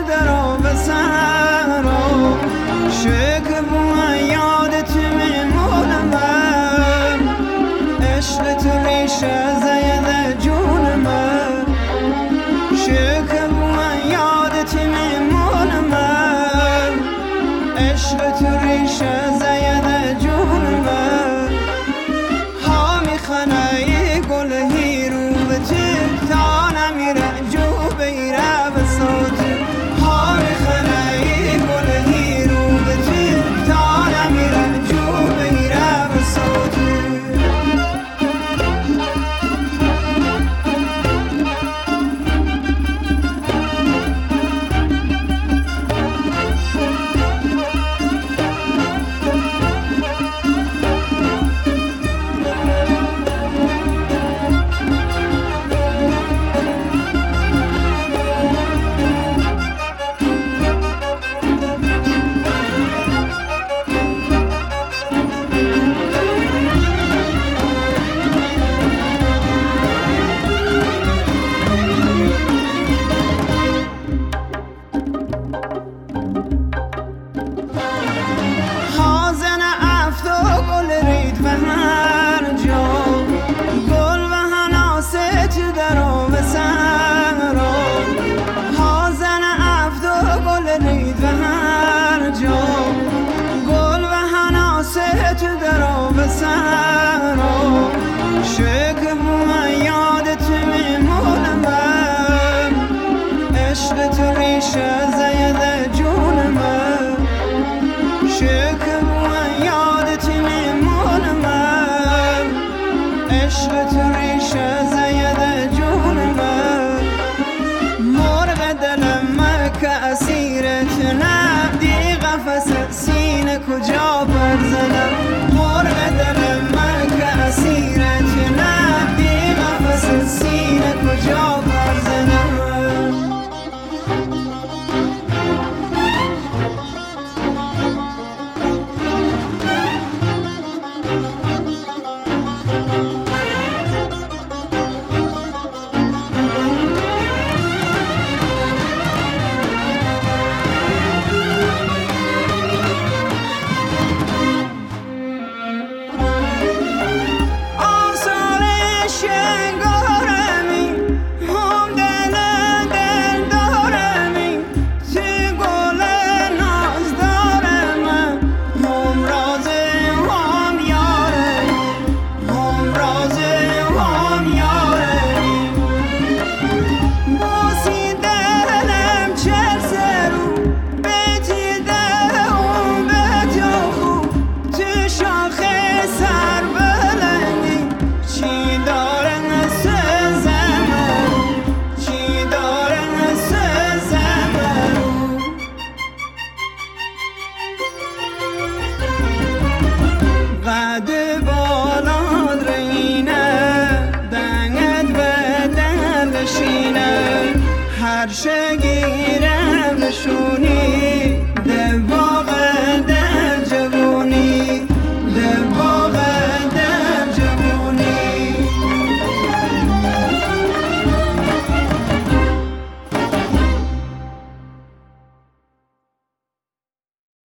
درو بسرو شکر بومن یادت میمونم عشق تو ریشه زید جونم شکر بومن یادت میمونم عشق تو ریشه زید جونم ها میخنه ای گل هیرو به تو تا نمیره جو بیره به صوت ها میخنه ای گل هیرو به تو تا نمیره جو بیره به صوت شکر بومن یادت میمونم عشق تو ریشه زید جونم شکر بومن یادت میمونم عشق تو ریشه زید جونم مرغ دلم کسی